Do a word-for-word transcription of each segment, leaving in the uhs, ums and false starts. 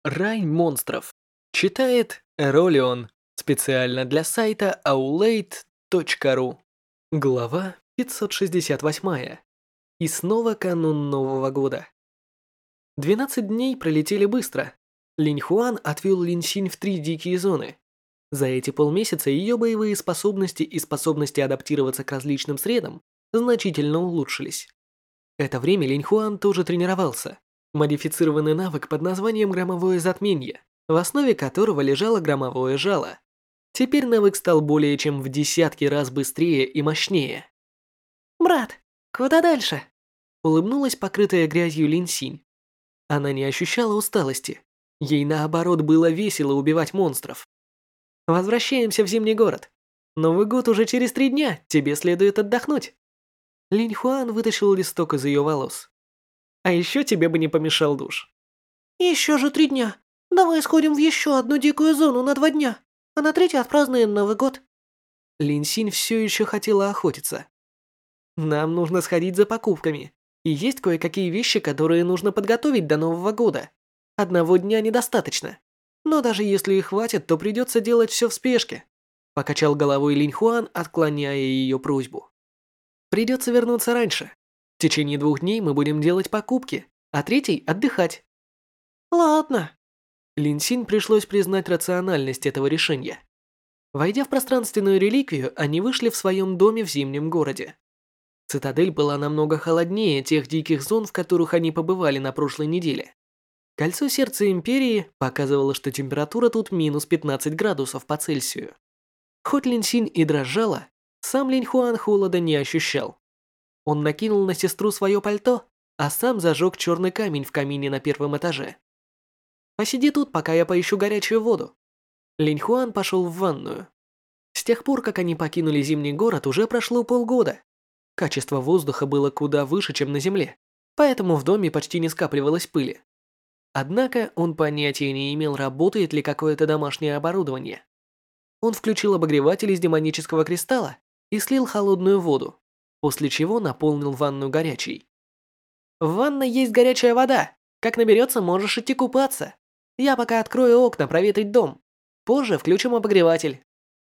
Рай монстров. Читает Эролион. Специально для сайта аулейт точка ру. Глава пятьсот шестьдесят восемь. И снова канун Нового года. двенадцать дней пролетели быстро. Линь Хуан отвел Лин Синь в три дикие зоны. За эти полмесяца ее боевые способности и способности адаптироваться к различным средам значительно улучшились. Это время Линь Хуан тоже тренировался. Модифицированный навык под названием «Громовое затмение», в основе которого лежало громовое жало. Теперь навык стал более чем в десятки раз быстрее и мощнее. «Брат, куда дальше?» Улыбнулась покрытая грязью Лин Синь. Она не ощущала усталости. Ей наоборот было весело убивать монстров. «Возвращаемся в Зимний город. Новый год уже через три дня, тебе следует отдохнуть». Линь Хуан вытащил листок из ее волос. «А еще тебе бы не помешал душ». Еще же три дня. Давай сходим в еще одну дикую зону на два дня, а на третий отпразднуем Новый год. Лин Синь все еще хотела охотиться. «Нам нужно сходить за покупками. И есть кое-какие вещи, которые нужно подготовить до Нового года. Одного дня недостаточно. Но даже если и хватит, то придется делать все в спешке», покачал головой Линь Хуан, отклоняя ее просьбу. «Придется вернуться раньше. В течение двух дней мы будем делать покупки, а третий – отдыхать». Ладно. Лин Синь пришлось признать рациональность этого решения. Войдя в пространственную реликвию, они вышли в своем доме в Зимнем городе. Цитадель была намного холоднее тех диких зон, в которых они побывали на прошлой неделе. Кольцо сердца Империи показывало, что температура тут минус пятнадцать градусов по Цельсию. Хоть Лин Синь и дрожала, сам Линь Хуан холода не ощущал. Он накинул на сестру свое пальто, а сам зажег черный камень в камине на первом этаже. «Посиди тут, пока я поищу горячую воду». Линь Хуан пошел в ванную. С тех пор, как они покинули Зимний город, уже прошло полгода. Качество воздуха было куда выше, чем на Земле, поэтому в доме почти не скапливалось пыли. Однако он понятия не имел, работает ли какое-то домашнее оборудование. Он включил обогреватель из демонического кристалла и слил холодную воду, после чего наполнил ванную горячей. «В ванной есть горячая вода. Как наберется, можешь идти купаться. Я пока открою окна, проветрить дом. Позже включим обогреватель».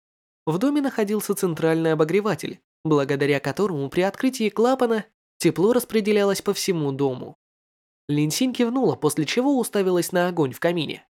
В доме находился центральный обогреватель, благодаря которому при открытии клапана тепло распределялось по всему дому. Лин Синь кивнула, после чего уставилась на огонь в камине.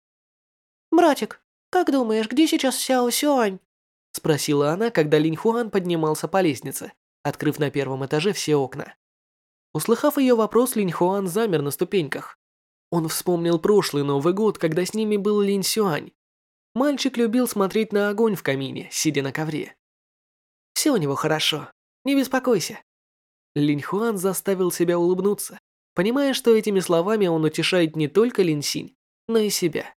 Братик, как думаешь, где сейчас Сяо Сюань? Спросила она, когда Линь Хуан поднимался по лестнице, открыв на первом этаже все окна. Услыхав ее вопрос, Линь Хуан замер на ступеньках. Он вспомнил прошлый Новый год, когда с ними был Линь Сюань. Мальчик любил смотреть на огонь в камине, сидя на ковре. «Все у него хорошо, не беспокойся». Линь Хуан заставил себя улыбнуться, понимая, что этими словами он утешает не только Лин Синь, но и себя.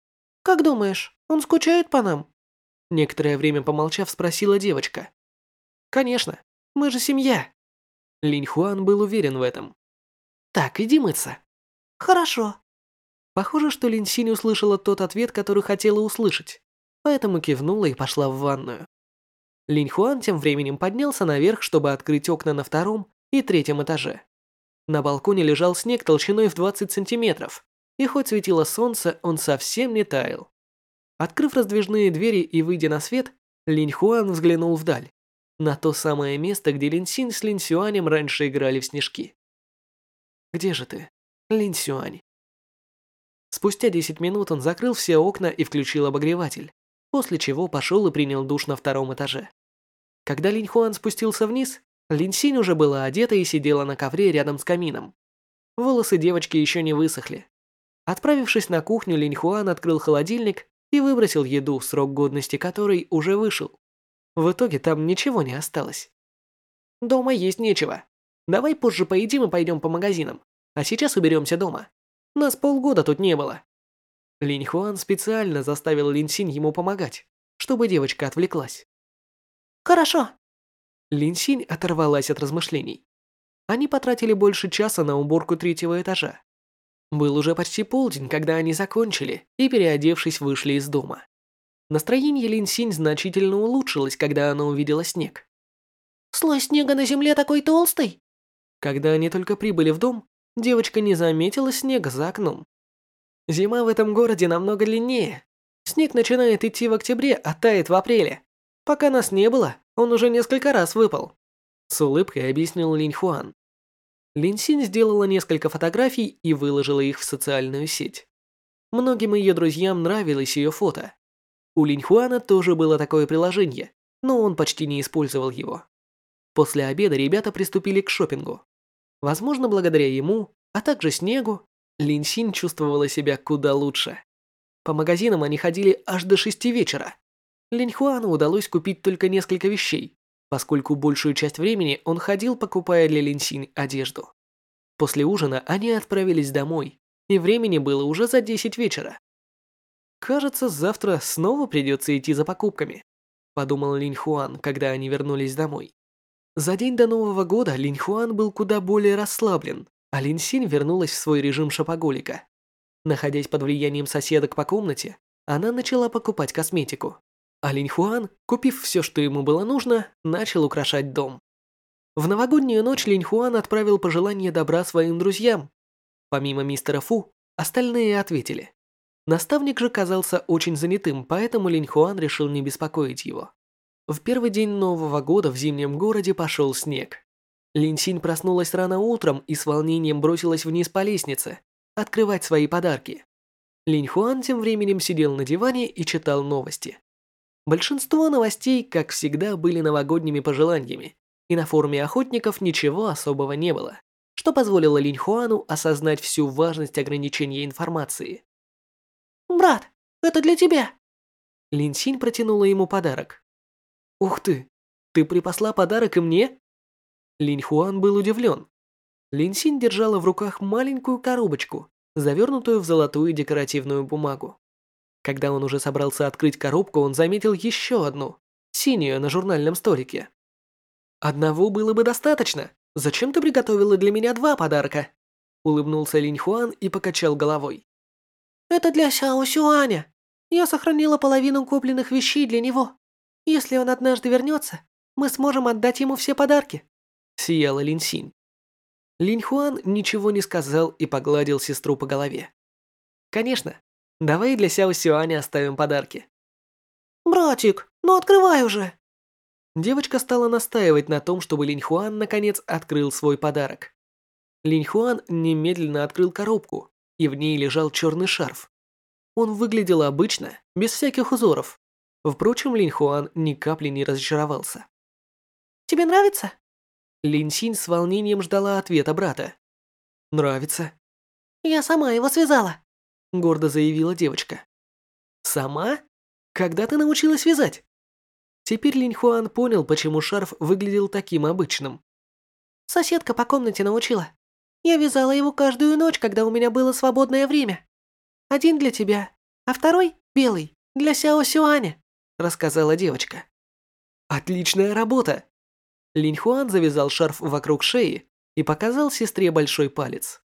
Как думаешь, он скучает по нам? Некоторое время помолчав, спросила девочка. «Конечно, мы же семья». Линь Хуан был уверен в этом. «Так, иди мыться». Хорошо. Похоже, что Лин Синь услышала тот ответ, который хотела услышать, поэтому кивнула и пошла в ванную. Линь Хуан тем временем поднялся наверх, чтобы открыть окна на втором и третьем этаже. На балконе лежал снег толщиной в двадцать сантиметров, и хоть светило солнце, он совсем не таял. Открыв раздвижные двери и выйдя на свет, Линь Хуан взглянул вдаль, на то самое место, где Лин Синь с Лин Сюанем раньше играли в снежки. «Где же ты, Лин Сюань?» Спустя десять минут он закрыл все окна и включил обогреватель, после чего пошел и принял душ на втором этаже. Когда Линь Хуан спустился вниз, Лин Синь уже была одета и сидела на ковре рядом с камином. Волосы девочки еще не высохли. Отправившись на кухню, Линь Хуан открыл холодильник и выбросил еду, срок годности которой уже вышел. В итоге там ничего не осталось. «Дома есть нечего. Давай позже поедим и пойдем по магазинам. А сейчас уберемся дома. Нас полгода тут не было». Линь Хуан специально заставил Лин Синь ему помогать, чтобы девочка отвлеклась. Хорошо. Лин Синь оторвалась от размышлений. Они потратили больше часа на уборку третьего этажа. Был уже почти полдень, когда они закончили и, переодевшись, вышли из дома. Настроение Лин Синь значительно улучшилось, когда она увидела снег. Слой снега на земле такой толстый? Когда они только прибыли в дом, девочка не заметила снега за окном. Зима в этом городе намного длиннее. Снег начинает идти в октябре, а тает в апреле. Пока нас не было, он уже несколько раз выпал. С улыбкой объяснил Линь Хуан. Лин Синь сделала несколько фотографий и выложила их в социальную сеть. Многим ее друзьям нравилось ее фото. У Линь Хуана тоже было такое приложение, но он почти не использовал его. После обеда ребята приступили к шопингу. Возможно, благодаря ему, а также снегу, Лин Синь чувствовала себя куда лучше. По магазинам они ходили аж до шести вечера. Линь Хуану удалось купить только несколько вещей, поскольку большую часть времени он ходил, покупая для Лин Синь одежду. После ужина они отправились домой, и времени было уже за десять вечера. «Кажется, завтра снова придется идти за покупками», подумал Линь Хуан, когда они вернулись домой. За день до Нового года Линь Хуан был куда более расслаблен, а Лин Синь вернулась в свой режим шопоголика. Находясь под влиянием соседок по комнате, она начала покупать косметику. А Линь Хуан, купив все, что ему было нужно, начал украшать дом. В новогоднюю ночь Линь Хуан отправил пожелание добра своим друзьям. Помимо мистера Фу, остальные ответили. Наставник же казался очень занятым, поэтому Линь Хуан решил не беспокоить его. В первый день Нового года в зимнем городе пошел снег. Лин Синь проснулась рано утром и с волнением бросилась вниз по лестнице, открывать свои подарки. Линь Хуан тем временем сидел на диване и читал новости. Большинство новостей, как всегда, были новогодними пожеланиями, и на форуме охотников ничего особого не было, что позволило Линь Хуану осознать всю важность ограничения информации. «Брат, это для тебя!» Лин Синь протянула ему подарок. «Ух ты! Ты припасла подарок и мне?» Линь Хуан был удивлен. Лин Синь держала в руках маленькую коробочку, завернутую в золотую декоративную бумагу. Когда он уже собрался открыть коробку, он заметил еще одну, синюю на журнальном столике. «Одного было бы достаточно. Зачем ты приготовила для меня два подарка?» Улыбнулся Линь Хуан и покачал головой. «Это для Сяо Сюаня. Я сохранила половину купленных вещей для него. Если он однажды вернется, мы сможем отдать ему все подарки», сияла Лин Синь. Линь Хуан ничего не сказал и погладил сестру по голове. «Конечно. Давай для Сяо Сюаня оставим подарки». «Братик, ну открывай уже!» Девочка стала настаивать на том, чтобы Линь Хуан наконец открыл свой подарок. Линь Хуан немедленно открыл коробку, и в ней лежал черный шарф. Он выглядел обычно, без всяких узоров. Впрочем, Линь Хуан ни капли не разочаровался. «Тебе нравится?» Лин Синь с волнением ждала ответа брата. «Нравится», «Я сама его связала», — гордо заявила девочка. «Сама? Когда ты научилась вязать?» Теперь Линь Хуан понял, почему шарф выглядел таким обычным. «Соседка по комнате научила. Я вязала его каждую ночь, когда у меня было свободное время. Один для тебя, а второй, белый, для Сяо Сюаня», — рассказала девочка. «Отличная работа!» Линь Хуан завязал шарф вокруг шеи и показал сестре большой палец.